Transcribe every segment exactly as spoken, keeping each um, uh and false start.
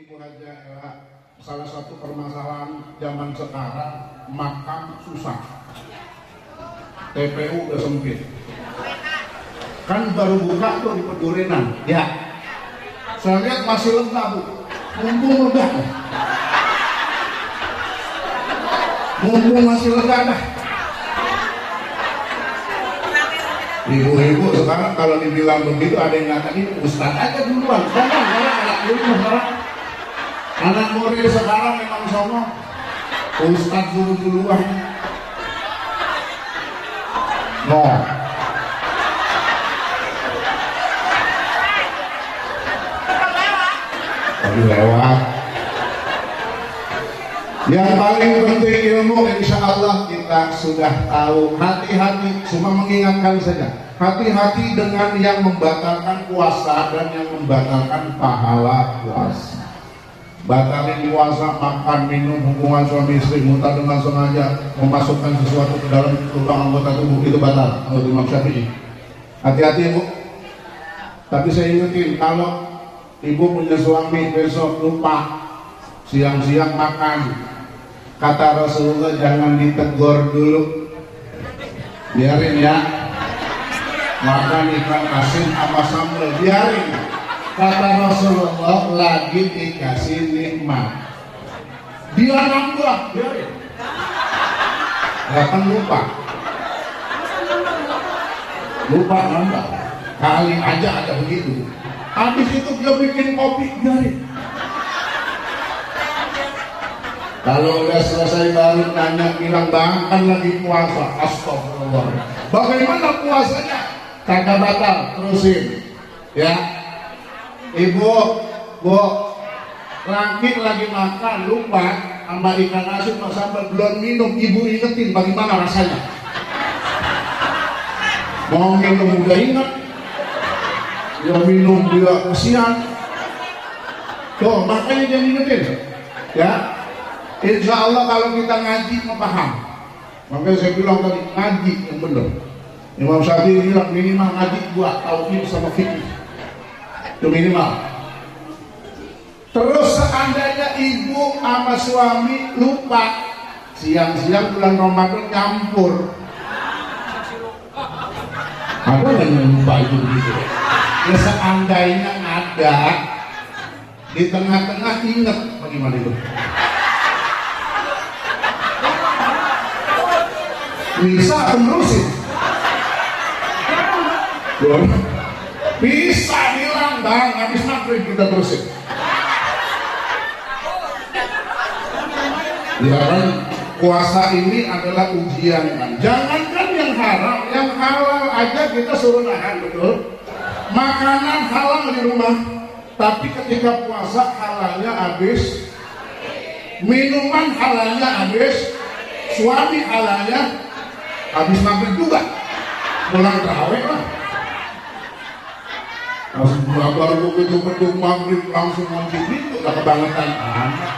Ibu Haja Ella, salah satu permasalahan zaman sekarang makam susah, T P U udah sempit. Kan baru buka tuh di Pedurenan, ya. Saya lihat masih lega bu, mumpung lega, mumpung masih lega dah. Ibu-ibu sekarang kalau dibilang begitu ada yang ngatain Ustaz aja duluan, jangan orang anak dulu sekarang. Anak murid sekarang memang sono, Ustaz dulu duluan. No. Tadi lewat. Yang paling penting ilmu, insya Allah kita sudah tahu. Hati-hati, cuma mengingatkan saja. Hati-hati dengan yang membatalkan puasa dan yang membatalkan pahala puasa. Batalin puasa, makan, minum, hubungan suami istri, muntah dengan sengaja, memasukkan sesuatu ke dalam lubang anggota tubuh, itu batal. Menurut Imam Syafi'i. Hati-hati ibu. Tapi saya ingetin, kalau ibu punya suami besok lupa siang-siang makan, kata Rasulullah jangan ditegur dulu, biarin ya, makan ikan asin sama sambal, biarin. Kata Rasulullah lagi dikasih nikmat, dia nambah, biarin. Bahkan lupa, lupa nambah, kali aja ada begitu. Habis itu dia bikin kopi, biarin. Kalau udah selesai baru nanya, bilang bahkan lagi puasa. Astagfirullah. Bagaimana puasanya? Kagak batal, terusin. Ya, ibu, bu, laki lagi makan lupa sama ikan asin sama sambal, belum minum, ibu ingetin bagaimana rasanya. Mau minum udah inget, dia minum dia kesian. Tuh makanya dia ingetin, ya. Insya Allah kalau kita ngaji paham. Makanya saya bilang tadi ngaji yang benar. Imam Syafi'i bilang minimal ngaji buat tauhid sama fikih. Itu minimal. Terus seandainya ibu sama suami lupa siang-siang bulan Ramadan nyampur. Ada yang lupa itu begitu. Ya seandainya ada di tengah-tengah ingat bagaimana itu. Bisa terusin, bisa bilang bang habis maghrib kita terusin. Ya kan puasa ini adalah ujian kan. Jangankan yang haram, yang halal aja kita suruh nahan, betul. Makanan halal di rumah, tapi ketika puasa halalnya habis, minuman halalnya habis, suami halalnya habis maghrib juga, pulang terawih lah. Langsung baru begitu beduk maghrib langsung ngomong itu udah kebangetan anak.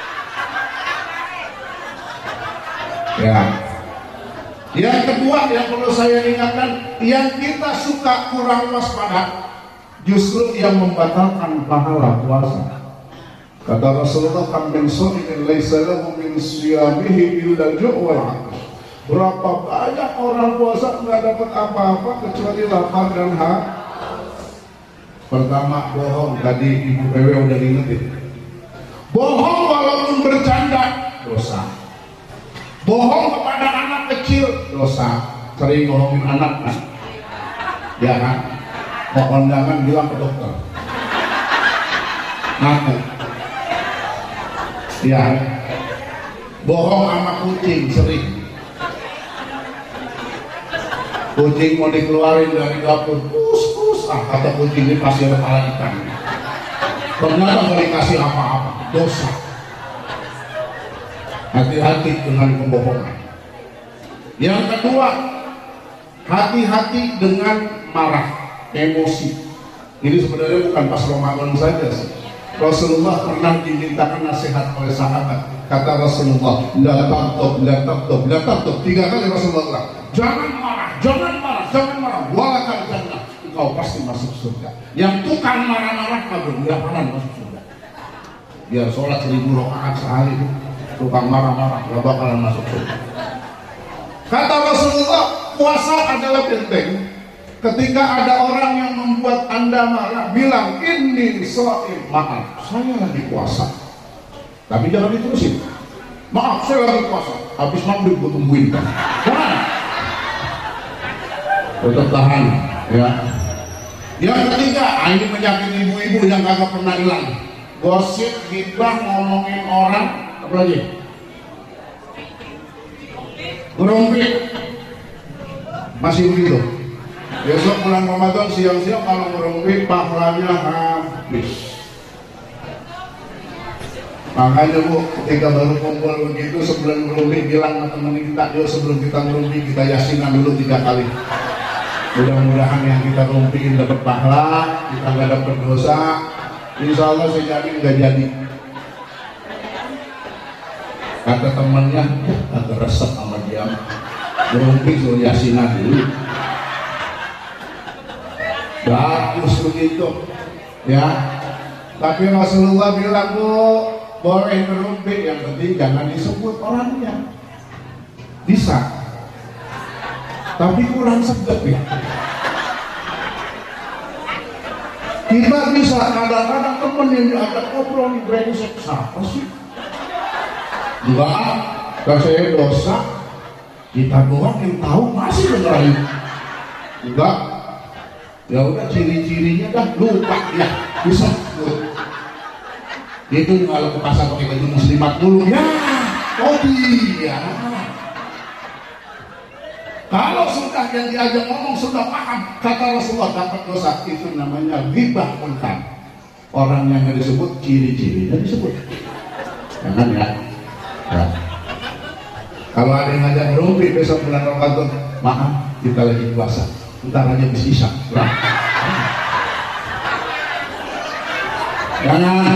Ya. Yang kedua yang perlu saya ingatkan, yang kita suka kurang waspada, justru yang membatalkan pahala puasa. Kata Rasulullah, "Kam min sha'imin laysa lahu min siyamihi illa al-ju' wal 'atash." Berapa banyak orang puasa nggak dapat apa-apa kecuali lapar dan haus. Pertama bohong, tadi Ibu P W udah ingetin. Bohong walaupun bercanda dosa. Bohong kepada anak kecil dosa. Sering bohongin anak kan? Ya kan? Mau kondangan bilang ke dokter. Ngaku. Ya. Bohong sama kucing sering. Kucing mau dikeluarin dari dapur, pus pus, ah kata kucing ini pasti ada kepala ikan. Ternyata nggak dikasih apa-apa, dosa. Hati-hati dengan pembohongan. Yang kedua, hati-hati dengan marah, emosi. Ini sebenarnya bukan pas Ramadan saja sih. Rasulullah pernah dimintakan nasihat oleh sahabat. Kata Rasulullah, la taqtub, la taqtub, la taqtub. Tiga kali Rasulullah, jangan marah, jangan marah, jangan marah. Walakal jannah, engkau pasti masuk surga. Yang tukang marah-marah kabur, nggak akan masuk surga. biar sholat seribu rakaat sehari, tukang marah-marah gak bakalan masuk surga. Kata Rasulullah, puasa adalah benteng. Ketika ada orang yang membuat anda marah, bilang ini shaim, maaf saya lagi puasa, tapi jangan diterusin. Maaf saya lagi puasa, habis maghrib gue tungguin kan. Tetap tahan ya. Yang ketiga, ini penyakit ibu-ibu yang kagak pernah hilang. Gosip, ghibah, ngomongin orang, apa lagi? Ngerumpi. Masih begitu. Besok bulan Ramadan siang-siang kalau ngerumpi pahalanya habis. Makanya Bu, ketika baru kumpul begitu sebelum ngerumpi bilang sama teman kita, yuk sebelum kita ngerumpi kita yasinan dulu tiga kali. Mudah-mudahan yang kita rumpiin dapat pahala, kita nggak dapat dosa. Insya Allah saya jamin nggak jadi. Kata temannya, agak resep sama dia. Ngerumpi suruh yasinan dulu. Bagus begitu, ya. Tapi Rasulullah bilang Bu, boleh ngerumpi, yang penting jangan disebut orangnya. Bisa, tapi kurang sedap ya. Kita bisa kadang-kadang temen yang diajak ngobrol di brengsek, siapa sih? Enggak, kalau saya dosa, kita doang yang tahu masih dengerin. Enggak, ya udah ciri-cirinya dah lupa ya, bisa. Itu kalau ke pasar pakai baju muslimat dulu ya, oh iya. Kalau sudah yang diajak ngomong sudah paham, kata Rasulullah dapat dosa, itu namanya ghibah munkar. Orang yang disebut ciri-cirinya disebut. Jangan ya. Ya. Kalau ada yang ngajak ngerumpi besok bulan Ramadan, maaf kita lagi puasa, ntar aja bis isya. Jangan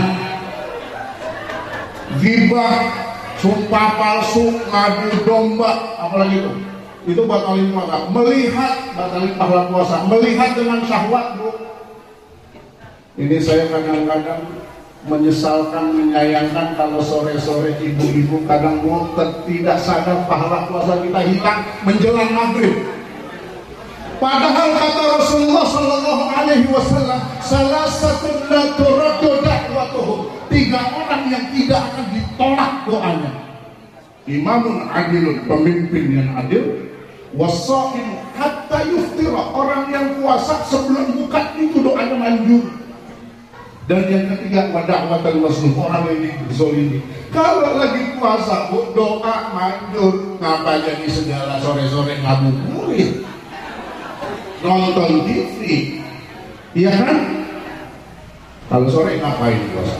ghibah, sumpah palsu, ngadu domba, apalagi itu. Itu batalin puasa. Melihat, batalin pahala puasa. Melihat dengan syahwat Bu. Ini saya kadang-kadang menyesalkan, menyayangkan kalau sore-sore ibu-ibu kadang Bu tidak sadar pahala puasa kita hilang menjelang maghrib. Padahal kata Rasulullah Sallallahu Alaihi Wasallam, salah satu natural dakwatuhum, tiga orang yang tidak akan ditolak doanya. Imamun adilun, pemimpin yang adil. Wasaim hatta yuftira, orang yang puasa sebelum buka itu doanya manjur. Dan yang ketiga wada'watan mazlum, orang yang dizolimi. Kalau lagi puasa Bu, doa manjur. Ngapa jadi segala sore-sore ngabuburit, nonton T V, iya kan? Kalau sore ngapain puasa?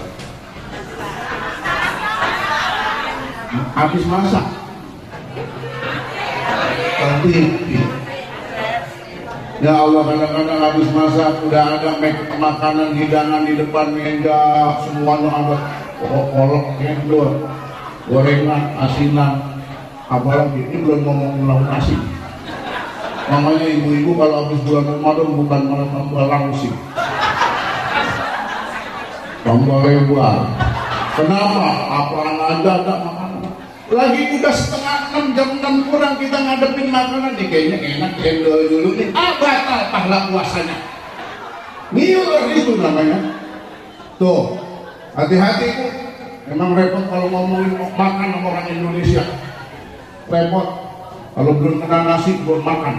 Habis masak T V. Ya Allah, kadang-kadang habis masak udah ada makanan hidangan di depan meja, semuanya ada kolak, cendol, gorengan, asinan, apalagi ini belum ngomong lauk nasi. Namanya ibu-ibu kalau habis bulan Ramadan bukan malah tambah langsing, tambah lebar. Kenapa? Apaan aja ada makanan. Lagi udah setengah enam, jam enam kurang kita ngadepin makanan nih, kayaknya enak cendol dulu nih. Ah, batal pahala puasanya. Ngiler itu namanya. Tuh, hati-hati Bu. Memang repot kalau ngomongin makan sama orang Indonesia. Repot. Kalau belum kena nasi belum makan.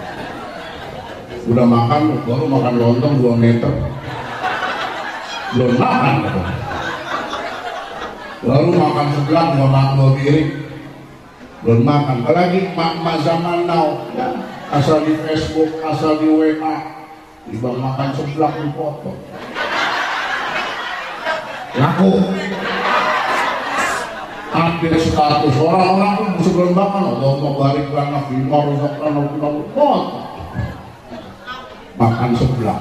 Udah makan, baru makan lontong dua meter. Belum makan. Lalu makan sebelah, dua makan dua piring, belum makan. Apalagi mak-mak zaman now, ya, asal di Facebook, asal di W A, tiba makan sebelah di foto. Laku. Update status orang-orang pun sebelum makan, Allah mau balik lana bimor, lana bimor, foto. Makan sebelah.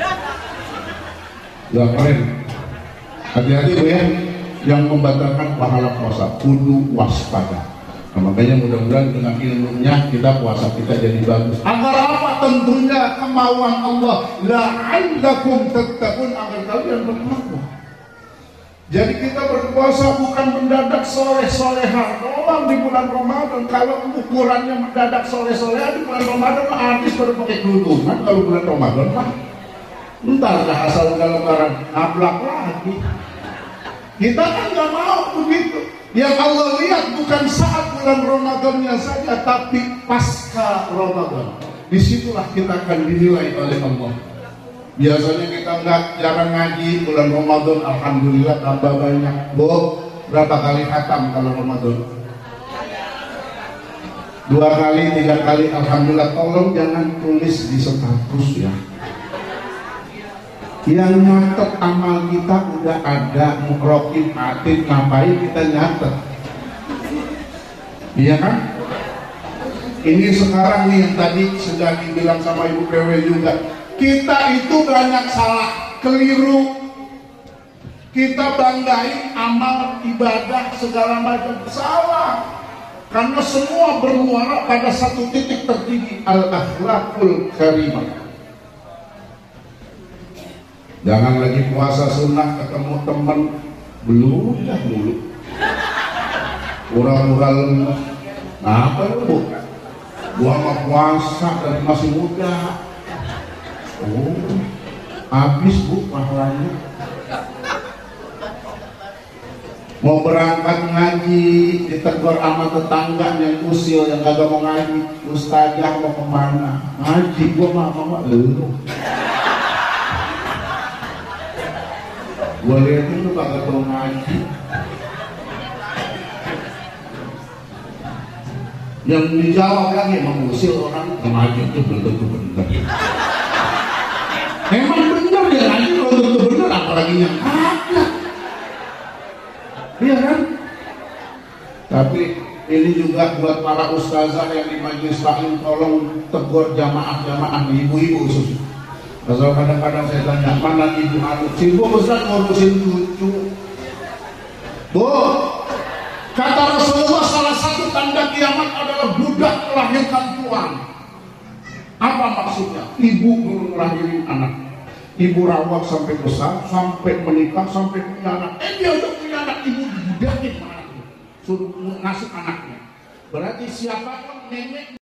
Ya keren. Hati-hati Bu ya. Yang membatalkan pahala puasa, kudu waspada. Nah, makanya mudah-mudahan dengan ilmunya kita puasa kita jadi bagus. Agar apa? Tentunya kemauan Allah. La'allakum tattaqun, agar kalian bertakwa. Jadi kita berpuasa bukan mendadak soleh-soleha doang di bulan Ramadan. Kalau ukurannya mendadak soleh-soleha di bulan Ramadan, artis baru pakai kerudungan. Kalau bulan Ramadan mah entar dah asal udah lebaran nablak lagi. Kita kan nggak mau begitu. Yang Allah lihat bukan saat bulan Ramadannya saja, tapi pasca Ramadan. Disitulah kita akan dinilai oleh Allah. Biasanya kita nggak jarang ngaji, bulan Ramadan alhamdulillah tambah banyak. Bu, berapa kali khatam kalau Ramadan? Dua kali, tiga kali, alhamdulillah. Tolong jangan tulis di status ya. Yang nyatet amal kita udah ada, mukrokib, atin, ngapain kita nyatet? Iya kan? Ini sekarang nih yang tadi sudah dibilang sama Ibu P W juga. Kita itu banyak salah, keliru. Kita banggain amal, ibadah, segala macam. Salah. Karena semua bermuara pada satu titik tertinggi, al-akhlaqul karimah. Jangan lagi puasa sunnah ketemu teman, belum dah dulu. Pura-pura lemes. Apa lu? Gua mau puasa dari masih muda. Oh, habis bu pahalanya. Mau berangkat ngaji, ditegur sama tetangga yang usil yang kagak mau ngaji. Ustazah mau kemana? Ngaji, gua mah mama lu. Gua liatin lu kagak mau ngaji. Yang dijawab lagi mengusil orang ngaji itu belum tentu benar. Emang benar dia ngaji belum tentu benar, apalagi yang ada. Iya kan? Tapi ini juga buat para ustazah yang di majelis taklim, tolong tegur jamaah-jamaah, ibu-ibu khusus. Kalau kadang-kadang saya tanya, mana ibu anu? Sibuk Ustaz ngurusin cucu. Bu, kata Rasulullah salah satu tanda kiamat adalah budak melahirkan tuan. Apa maksudnya? Ibu ngelahirin anak. Ibu rawat sampai besar, sampai menikah, sampai punya anak. Eh dia udah punya anak, ibu dibudakin sama anaknya. Suruh ngasih anaknya. Berarti siapapun nenek